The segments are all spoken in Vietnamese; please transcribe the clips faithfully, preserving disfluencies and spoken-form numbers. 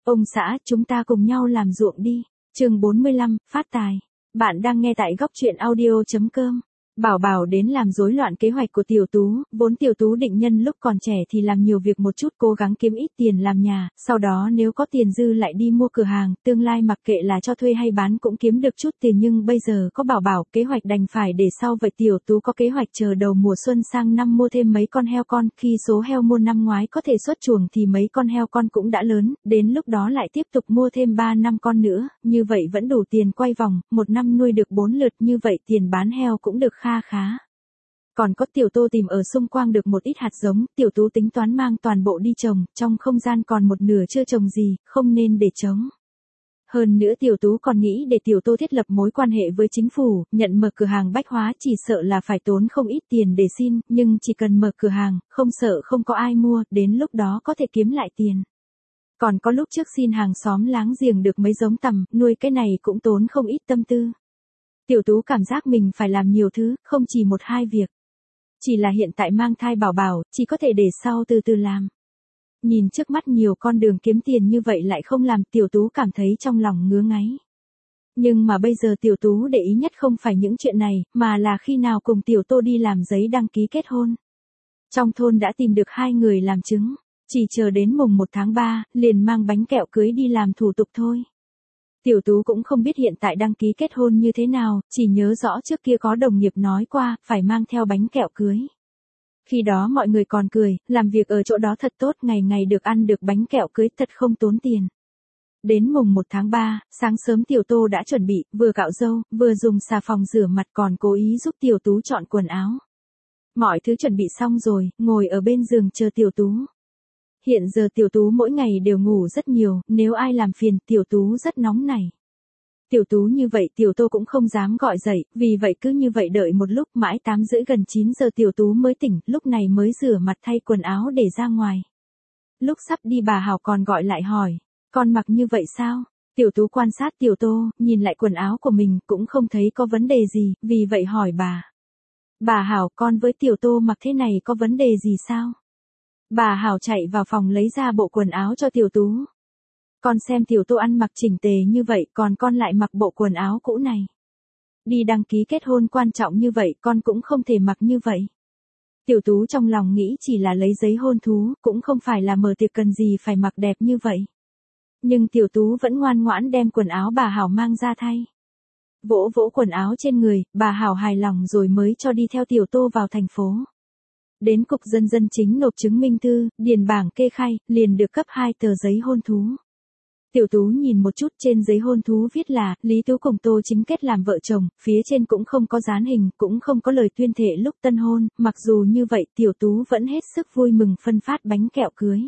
Ông xã, chúng ta cùng nhau làm ruộng đi. Chương bốn mươi lăm, phát tài. Bạn đang nghe tại góc truyện audio chấm com. Bảo Bảo đến làm rối loạn kế hoạch của Tiểu Tú, vốn Tiểu Tú định nhân lúc còn trẻ thì làm nhiều việc một chút, cố gắng kiếm ít tiền làm nhà, sau đó nếu có tiền dư lại đi mua cửa hàng, tương lai mặc kệ là cho thuê hay bán cũng kiếm được chút tiền, nhưng bây giờ có Bảo Bảo, kế hoạch đành phải để sau. Vậy Tiểu Tú có kế hoạch chờ đầu mùa xuân sang năm mua thêm mấy con heo con, khi số heo mua năm ngoái có thể xuất chuồng thì mấy con heo con cũng đã lớn, đến lúc đó lại tiếp tục mua thêm ba năm con nữa, như vậy vẫn đủ tiền quay vòng, một năm nuôi được bốn lượt, như vậy tiền bán heo cũng được kha khá. Còn có Tiểu Tô tìm ở xung quanh được một ít hạt giống, Tiểu Tú tính toán mang toàn bộ đi trồng, trong không gian còn một nửa chưa trồng gì, không nên để trống. Hơn nữa Tiểu Tú còn nghĩ để Tiểu Tô thiết lập mối quan hệ với chính phủ, nhận mở cửa hàng bách hóa chỉ sợ là phải tốn không ít tiền để xin, nhưng chỉ cần mở cửa hàng, không sợ không có ai mua, đến lúc đó có thể kiếm lại tiền. Còn có lúc trước xin hàng xóm láng giềng được mấy giống tằm, nuôi cái này cũng tốn không ít tâm tư. Tiểu Tú cảm giác mình phải làm nhiều thứ, không chỉ một hai việc. Chỉ là hiện tại mang thai Bảo Bảo, chỉ có thể để sau từ từ làm. Nhìn trước mắt nhiều con đường kiếm tiền như vậy lại không làm, Tiểu Tú cảm thấy trong lòng ngứa ngáy. Nhưng mà bây giờ Tiểu Tú để ý nhất không phải những chuyện này, mà là khi nào cùng Tiểu Tô đi làm giấy đăng ký kết hôn. Trong thôn đã tìm được hai người làm chứng, chỉ chờ đến mùng một tháng ba, liền mang bánh kẹo cưới đi làm thủ tục thôi. Tiểu Tú cũng không biết hiện tại đăng ký kết hôn như thế nào, chỉ nhớ rõ trước kia có đồng nghiệp nói qua, phải mang theo bánh kẹo cưới. Khi đó mọi người còn cười, làm việc ở chỗ đó thật tốt, ngày ngày được ăn được bánh kẹo cưới, thật không tốn tiền. Đến mùng một tháng ba, sáng sớm Tiểu Tô đã chuẩn bị, vừa cạo râu, vừa dùng xà phòng rửa mặt, còn cố ý giúp Tiểu Tú chọn quần áo. Mọi thứ chuẩn bị xong rồi, ngồi ở bên giường chờ Tiểu Tú. Hiện giờ Tiểu Tú mỗi ngày đều ngủ rất nhiều, nếu ai làm phiền Tiểu Tú rất nóng nảy. Tiểu Tú như vậy Tiểu Tô cũng không dám gọi dậy, vì vậy cứ như vậy đợi một lúc, mãi tám rưỡi gần chín giờ Tiểu Tú mới tỉnh, lúc này mới rửa mặt thay quần áo để ra ngoài. Lúc sắp đi bà Hảo còn gọi lại hỏi, con mặc như vậy sao? Tiểu Tú quan sát Tiểu Tô, nhìn lại quần áo của mình cũng không thấy có vấn đề gì, vì vậy hỏi bà. Bà Hảo, con với Tiểu Tô mặc thế này có vấn đề gì sao? Bà Hảo chạy vào phòng lấy ra bộ quần áo cho Tiểu Tú. Con xem Tiểu Tô ăn mặc chỉnh tề như vậy, còn con lại mặc bộ quần áo cũ này. Đi đăng ký kết hôn quan trọng như vậy, con cũng không thể mặc như vậy. Tiểu Tú trong lòng nghĩ chỉ là lấy giấy hôn thú, cũng không phải là mở tiệc cần gì phải mặc đẹp như vậy. Nhưng Tiểu Tú vẫn ngoan ngoãn đem quần áo bà Hảo mang ra thay. Vỗ vỗ quần áo trên người, bà Hảo hài lòng rồi mới cho đi theo Tiểu Tô vào thành phố. Đến cục dân dân chính nộp chứng minh thư, điền bảng kê khai, liền được cấp hai tờ giấy hôn thú. Tiểu Tú nhìn một chút, trên giấy hôn thú viết là, Lý Tú cùng Tô Chính kết làm vợ chồng, phía trên cũng không có dán hình, cũng không có lời tuyên thệ lúc tân hôn, mặc dù như vậy Tiểu Tú vẫn hết sức vui mừng phân phát bánh kẹo cưới.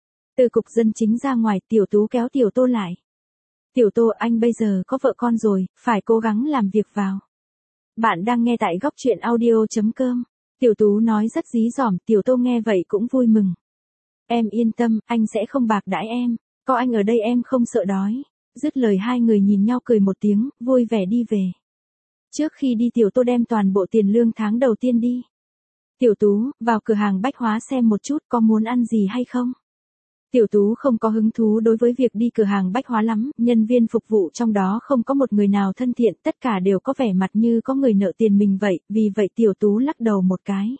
Từ cục dân chính ra ngoài, Tiểu Tú kéo Tiểu Tô lại. Tiểu Tô, anh bây giờ có vợ con rồi, phải cố gắng làm việc vào. Bạn đang nghe tại góc truyện audio chấm com. Tiểu Tú nói rất dí dỏm, Tiểu Tô nghe vậy cũng vui mừng. Em yên tâm, anh sẽ không bạc đãi em, có anh ở đây em không sợ đói. Dứt lời hai người nhìn nhau cười một tiếng, vui vẻ đi về. Trước khi đi Tiểu Tô đem toàn bộ tiền lương tháng đầu tiên đi. Tiểu Tú, vào cửa hàng bách hóa xem một chút có muốn ăn gì hay không? Tiểu Tú không có hứng thú đối với việc đi cửa hàng bách hóa lắm, nhân viên phục vụ trong đó không có một người nào thân thiện, tất cả đều có vẻ mặt như có người nợ tiền mình vậy, vì vậy Tiểu Tú lắc đầu một cái.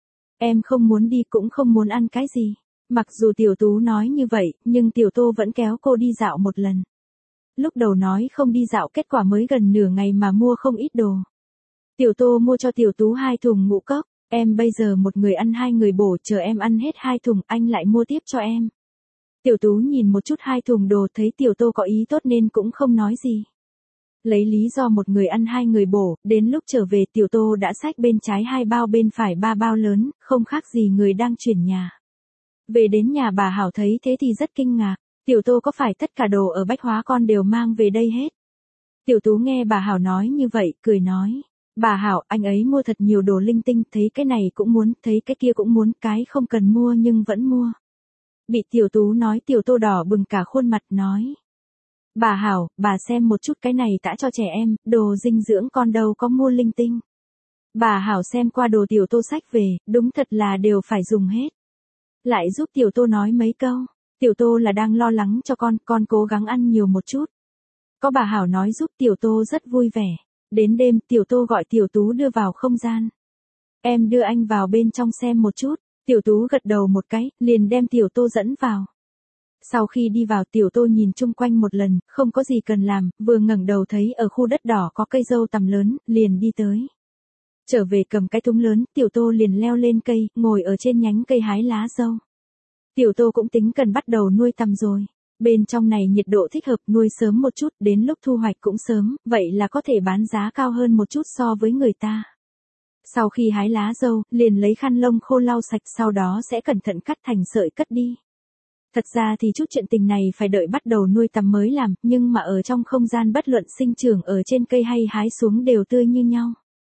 Em không muốn đi cũng không muốn ăn cái gì. Mặc dù Tiểu Tú nói như vậy, nhưng Tiểu Tô vẫn kéo cô đi dạo một lần. Lúc đầu nói không đi dạo, kết quả mới gần nửa ngày mà mua không ít đồ. Tiểu Tô mua cho Tiểu Tú hai thùng ngũ cốc, em bây giờ một người ăn hai người bổ, chờ em ăn hết hai thùng anh lại mua tiếp cho em. Tiểu Tú nhìn một chút hai thùng đồ, thấy Tiểu Tô có ý tốt nên cũng không nói gì. Lấy lý do một người ăn hai người bổ, đến lúc trở về Tiểu Tô đã xách bên trái hai bao bên phải ba bao lớn, không khác gì người đang chuyển nhà. Về đến nhà bà Hảo thấy thế thì rất kinh ngạc, Tiểu Tô có phải tất cả đồ ở bách hóa con đều mang về đây hết? Tiểu Tú nghe bà Hảo nói như vậy, cười nói. Bà Hảo, anh ấy mua thật nhiều đồ linh tinh, thấy cái này cũng muốn, thấy cái kia cũng muốn, cái không cần mua nhưng vẫn mua. Bị Tiểu Tú nói Tiểu Tô đỏ bừng cả khuôn mặt nói. Bà Hảo, bà xem một chút cái này đã cho trẻ em, đồ dinh dưỡng con đâu có mua linh tinh. Bà Hảo xem qua đồ Tiểu Tô xách về, đúng thật là đều phải dùng hết. Lại giúp Tiểu Tô nói mấy câu. Tiểu Tô là đang lo lắng cho con, con cố gắng ăn nhiều một chút. Có bà Hảo nói giúp Tiểu Tô rất vui vẻ. Đến đêm, Tiểu Tô gọi Tiểu Tú đưa vào không gian. Em đưa anh vào bên trong xem một chút. Tiểu Tú gật đầu một cái, liền đem Tiểu Tô dẫn vào. Sau khi đi vào, Tiểu Tô nhìn chung quanh một lần, không có gì cần làm, vừa ngẩng đầu thấy ở khu đất đỏ có cây dâu tằm lớn, liền đi tới. Trở về cầm cái thúng lớn, Tiểu Tô liền leo lên cây, ngồi ở trên nhánh cây hái lá dâu. Tiểu Tô cũng tính cần bắt đầu nuôi tằm rồi. Bên trong này nhiệt độ thích hợp, nuôi sớm một chút, đến lúc thu hoạch cũng sớm, vậy là có thể bán giá cao hơn một chút so với người ta. Sau khi hái lá dâu, liền lấy khăn lông khô lau sạch, sau đó sẽ cẩn thận cắt thành sợi cất đi. Thật ra thì chút chuyện tình này phải đợi bắt đầu nuôi tằm mới làm, nhưng mà ở trong không gian bất luận sinh trưởng ở trên cây hay hái xuống đều tươi như nhau.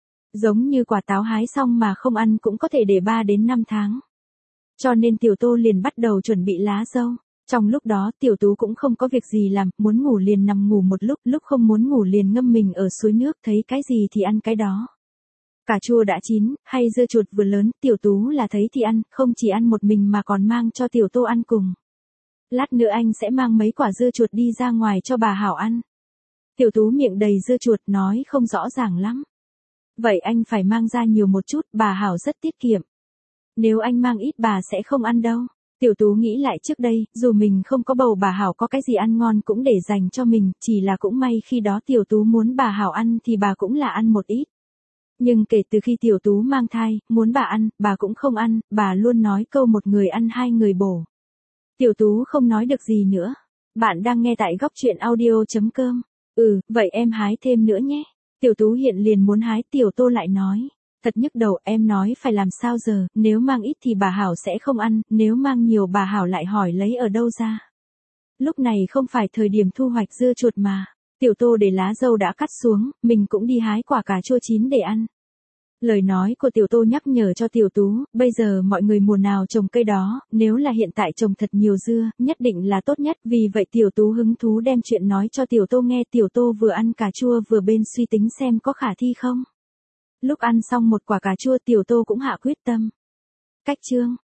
Giống như quả táo hái xong mà không ăn cũng có thể để ba đến năm tháng. Cho nên Tiểu Tô liền bắt đầu chuẩn bị lá dâu. Trong lúc đó Tiểu Tú cũng không có việc gì làm, muốn ngủ liền nằm ngủ một lúc, lúc không muốn ngủ liền ngâm mình ở suối nước, thấy cái gì thì ăn cái đó. Cà chua đã chín, hay dưa chuột vừa lớn, Tiểu Tú là thấy thì ăn, không chỉ ăn một mình mà còn mang cho Tiểu Tô ăn cùng. Lát nữa anh sẽ mang mấy quả dưa chuột đi ra ngoài cho bà Hảo ăn. Tiểu Tú miệng đầy dưa chuột nói không rõ ràng lắm. Vậy anh phải mang ra nhiều một chút, bà Hảo rất tiết kiệm. Nếu anh mang ít bà sẽ không ăn đâu. Tiểu Tú nghĩ lại trước đây, dù mình không có bầu bà Hảo có cái gì ăn ngon cũng để dành cho mình, chỉ là cũng may khi đó Tiểu Tú muốn bà Hảo ăn thì bà cũng là ăn một ít. Nhưng kể từ khi Tiểu Tú mang thai, muốn bà ăn, bà cũng không ăn, bà luôn nói câu một người ăn hai người bổ. Tiểu Tú không nói được gì nữa. Bạn đang nghe tại góc truyện audio chấm com. Ừ, vậy em hái thêm nữa nhé. Tiểu Tú hiện liền muốn hái, Tiểu Tô lại nói. Thật nhức đầu, em nói phải làm sao giờ, nếu mang ít thì bà Hảo sẽ không ăn, nếu mang nhiều bà Hảo lại hỏi lấy ở đâu ra. Lúc này không phải thời điểm thu hoạch dưa chuột mà. Tiểu Tô để lá dâu đã cắt xuống, mình cũng đi hái quả cà chua chín để ăn. Lời nói của Tiểu Tô nhắc nhở cho Tiểu Tú, bây giờ mọi người mùa nào trồng cây đó, nếu là hiện tại trồng thật nhiều dưa, nhất định là tốt nhất, vì vậy Tiểu Tú hứng thú đem chuyện nói cho Tiểu Tô nghe. Tiểu Tô vừa ăn cà chua vừa bên suy tính xem có khả thi không. Lúc ăn xong một quả cà chua Tiểu Tô cũng hạ quyết tâm. Cách chương